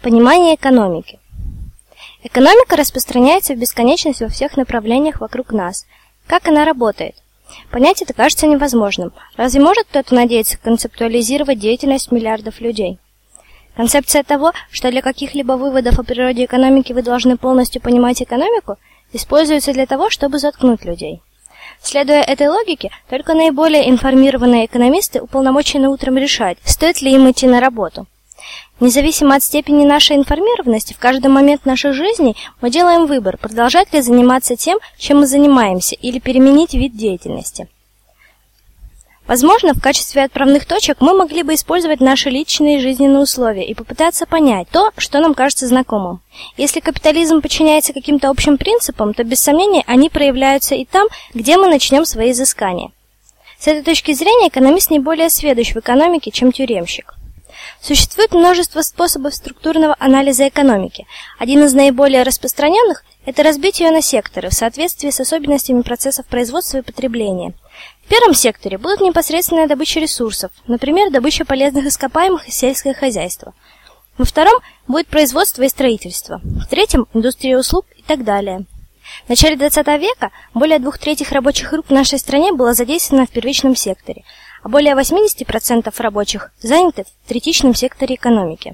Понимание экономики. Экономика распространяется в бесконечность во всех направлениях вокруг нас. Как она работает? Понять это кажется невозможным. Разве может кто-то надеяться концептуализировать деятельность миллиардов людей? Концепция того, что для каких-либо выводов о природе экономики вы должны полностью понимать экономику, используется для того, чтобы заткнуть людей. Следуя этой логике, только наиболее информированные экономисты уполномочены утром решать, стоит ли им идти на работу. Независимо от степени нашей информированности, в каждый момент наших жизней мы делаем выбор, продолжать ли заниматься тем, чем мы занимаемся, или переменить вид деятельности. Возможно, в качестве отправных точек мы могли бы использовать наши личные жизненные условия и попытаться понять то, что нам кажется знакомым. Если капитализм подчиняется каким-то общим принципам, то без сомнения они проявляются и там, где мы начнем свои изыскания. С этой точки зрения экономист не более сведущ в экономике, чем тюремщик. Существует множество способов структурного анализа экономики. Один из наиболее распространенных – это разбить ее на секторы в соответствии с особенностями процессов производства и потребления. В первом секторе будут непосредственная добыча ресурсов, например, добыча полезных ископаемых и сельское хозяйство. Во втором будет производство и строительство. В третьем – индустрия услуг и так далее. В начале XX века более 2/3 рабочих рук в нашей стране было задействовано в первичном секторе, а более 80% рабочих заняты в третичном секторе экономики.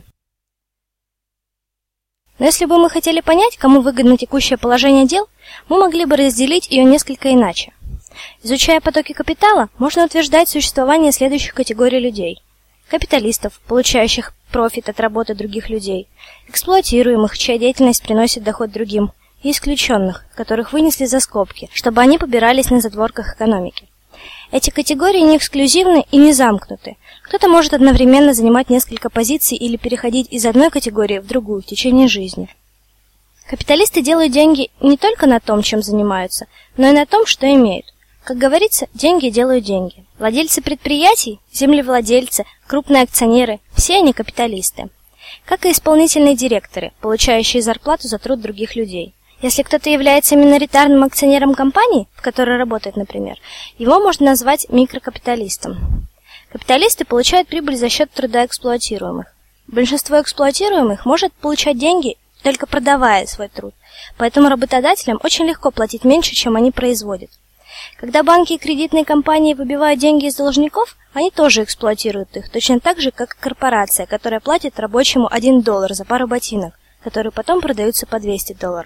Но если бы мы хотели понять, кому выгодно текущее положение дел, мы могли бы разделить ее несколько иначе. Изучая потоки капитала, можно утверждать существование следующих категорий людей: капиталистов, получающих профит от работы других людей, эксплуатируемых, чья деятельность приносит доход другим, и исключенных, которых вынесли за скобки, чтобы они побирались на задворках экономики. Эти категории не эксклюзивны и не замкнуты. Кто-то может одновременно занимать несколько позиций или переходить из одной категории в другую в течение жизни. Капиталисты делают деньги не только на том, чем занимаются, но и на том, что имеют. Как говорится, деньги делают деньги. Владельцы предприятий, землевладельцы, крупные акционеры – все они капиталисты. Как и исполнительные директоры, получающие зарплату за труд других людей. Если кто-то является миноритарным акционером компании, в которой работает, например, его можно назвать микрокапиталистом. Капиталисты получают прибыль за счет труда эксплуатируемых. Большинство эксплуатируемых может получать деньги, только продавая свой труд, поэтому работодателям очень легко платить меньше, чем они производят. Когда банки и кредитные компании выбивают деньги из должников, они тоже эксплуатируют их, точно так же, как корпорация, которая платит рабочему $1 за пару ботинок, которые потом продаются по $200.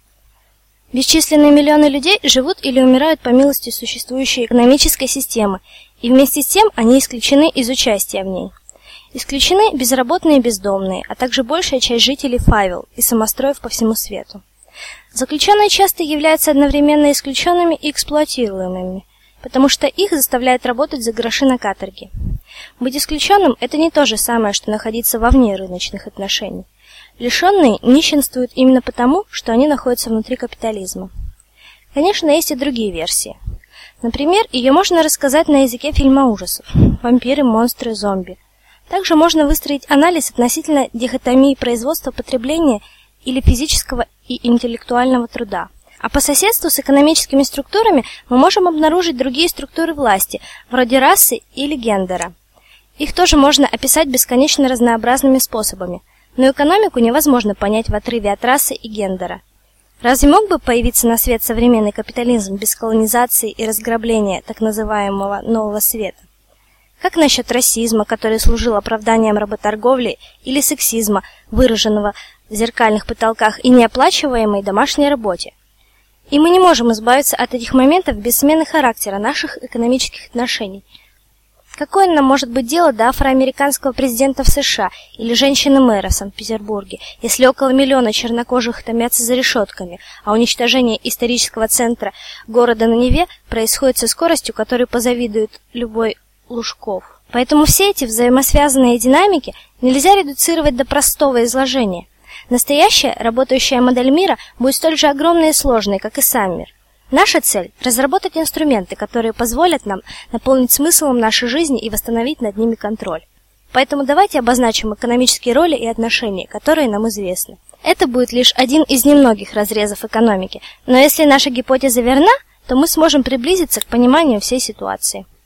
Бесчисленные миллионы людей живут или умирают по милости существующей экономической системы, и вместе с тем они исключены из участия в ней. Исключены безработные и бездомные, а также большая часть жителей фавел и самостроев по всему свету. Заключенные часто являются одновременно исключенными и эксплуатируемыми, потому что их заставляют работать за гроши на каторге. Быть исключенным – это не то же самое, что находиться вовне рыночных отношений. Лишенные нищенствуют именно потому, что они находятся внутри капитализма. Конечно, есть и другие версии. Например, ее можно рассказать на языке фильма ужасов «Вампиры, монстры, зомби». Также можно выстроить анализ относительно дихотомии производства, потребления или физического и интеллектуального труда. А по соседству с экономическими структурами мы можем обнаружить другие структуры власти, вроде расы или гендера. Их тоже можно описать бесконечно разнообразными способами. Но экономику невозможно понять в отрыве от расы и гендера. Разве мог бы появиться на свет современный капитализм без колонизации и разграбления так называемого нового света? Как насчет расизма, который служил оправданием работорговли, или сексизма, выраженного в зеркальных потолках и неоплачиваемой домашней работе? И мы не можем избавиться от этих моментов без смены характера наших экономических отношений. Какое нам может быть дело до афроамериканского президента в США или женщины-мэра в Санкт-Петербурге, если около миллиона чернокожих томятся за решетками, а уничтожение исторического центра города на Неве происходит со скоростью, которой позавидует любой Лужков? Поэтому все эти взаимосвязанные динамики нельзя редуцировать до простого изложения. Настоящая, работающая модель мира будет столь же огромной и сложной, как и сам мир. Наша цель – разработать инструменты, которые позволят нам наполнить смыслом нашей жизни и восстановить над ними контроль. Поэтому давайте обозначим экономические роли и отношения, которые нам известны. Это будет лишь один из немногих разрезов экономики, но если наша гипотеза верна, то мы сможем приблизиться к пониманию всей ситуации.